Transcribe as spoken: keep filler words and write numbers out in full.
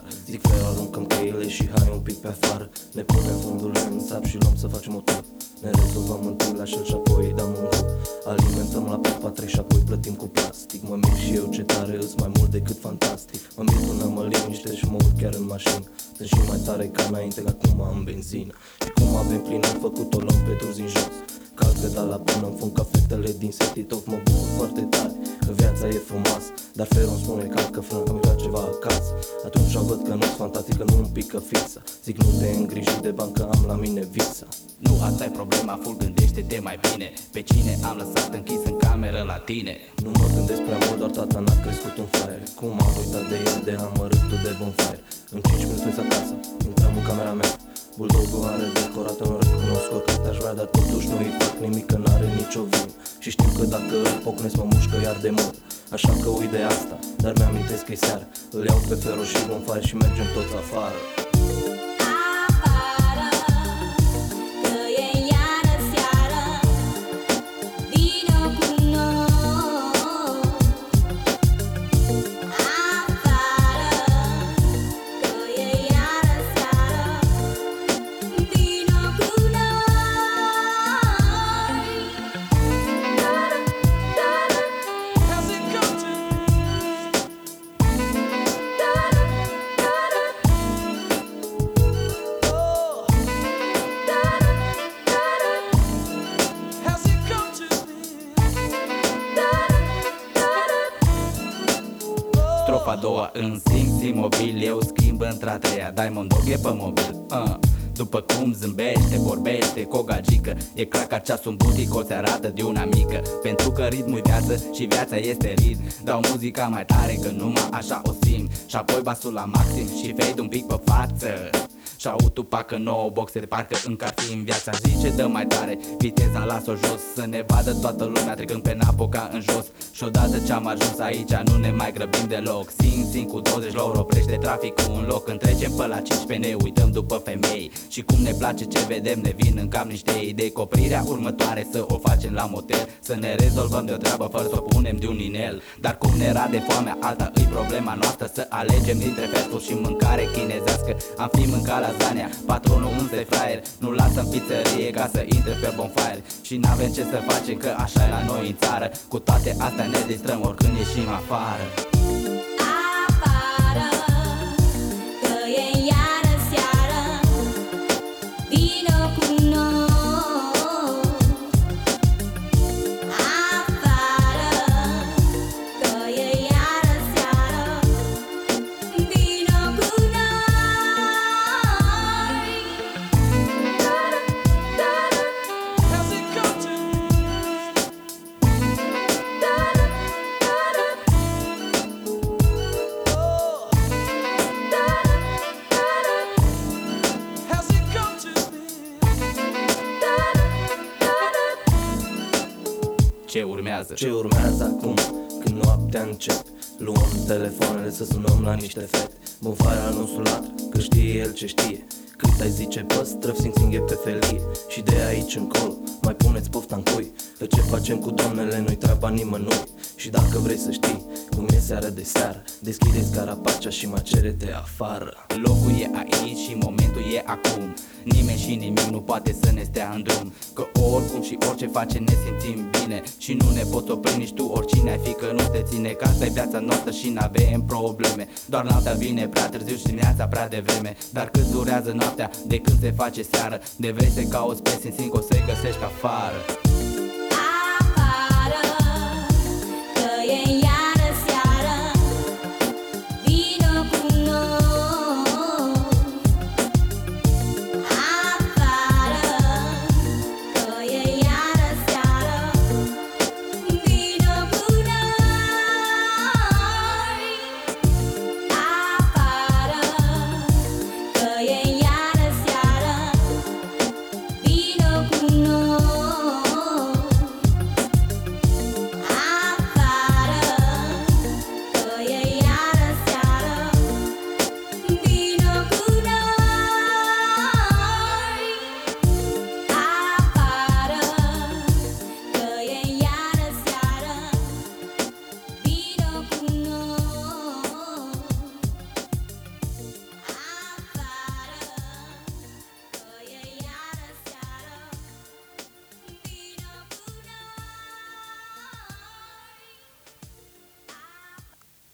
Zic fel, aruncăm cheile și hai un pic pe afară. Ne punem fundul în sap și luăm să facem o tur. Ne rezolvăm întâi la șel și apoi îi dăm un ru. Alimentăm la papa trei și apoi plătim cu plastic. Mă mir și eu ce tare, îs mai mult decât fantastic. Mă mir până mă liniște și mă urc chiar în mașină. Sunt și mai tare ca înainte, că acum am benzină. Și cum avem plin, am făcut-o, luăm pe turzi în jos. Calcă de la până îmi fund cafetele din Setitoc. Mă bucur foarte tare că viața e frumoasă, dar Fero îmi spune calcă frână că mi vrea ceva acasă. Atunci văd că nu-s fantastică, nu un pică fița. Zic nu te îngriji de bani că am la mine vița. Nu asta e problema, full, gândește-te mai bine. Pe cine am lăsat închis în cameră la tine? Nu mă gândesc prea mult, doar tata n-a crescut un fraier. Cum am uitat de el, de amărâtul de bonfire. În cinci minute sunt acasă, intrăm în camera mea. Bulldogul are decorat, nu recunosc oricât aș vrea, dar totuși nu-i fac nimic, că n-are nicio vină. Și știu că dacă îl pocnesc mă mușcă iar de mult. Așa că uit de asta, dar mi-amintesc că-i seară. Îl iau pe Fero și bonfire și mergem toți afară. Strofa a doua în Sings imobil, eu schimb într-a treia. Diamond Dog e pe mobil, uh. După cum zâmbește, vorbește cu o gagică, e clar că ceasul în butic o se arată de una mică. Pentru că ritmul-i viață și viața este ritm. Dau muzica mai tare că numai așa o simt. Și apoi basul la maxim și fade un pic pe față. Și autul pacă nouă boxe, parcă încă ar fi în viața. Zice dă mai tare, viteza las-o jos, să ne vadă toată lumea trecând pe Napoca în jos. Și odată ce am ajuns aici nu ne mai grăbim deloc. Sing, sing cu douăzeci la ori, oprește traficul în loc. Când trecem pe la cincisprezece ne uităm după femei. Și cum ne place ce vedem, ne vin în cap niște idei. Coprirea următoare să o facem la motel, să ne rezolvăm de o treabă fără să o punem de un inel. Dar cum ne rade foamea, alta îi problema noastră. Să alegem dintre fast food și mâncare chinezească. Am fi mâncat lasagna, patronul însă-i fraier. Nu lasă în pizzerie ca să intre pe bonfire. Și n-avem ce să facem că așa e la noi în țară. Cu toate astea ne distrăm oricând ieșim afară. Ce urmează? Ce urmează acum, când noaptea încep? Luăm telefoanele să sunăm la niște fete. Bonfire al nostru latră, că știe el ce știe. Cât ai zice păstrăv, Sing Sing e pe felie. Și de aici încolo mai puneți pofta în cui, că ce facem cu doamnele nu-i treaba nimănui. Și dacă vrei să știi cum e seara de seară, deschideți carapacea și macere-te afară. Locul e aici și momentul e acum. Nimeni și nimic nu poate să ne stea în drum, că oricum și orice face ne simțim bine. Și nu ne poți opri nici tu, oricine ai fi, că nu te ține, că asta e viața noastră și n-avem probleme. Doar noaptea vine prea târziu și dimineața prea devreme. Dar cât durează noaptea de când se face seară, de vrei să cauți pe Sing Sing o să-i găsești afară.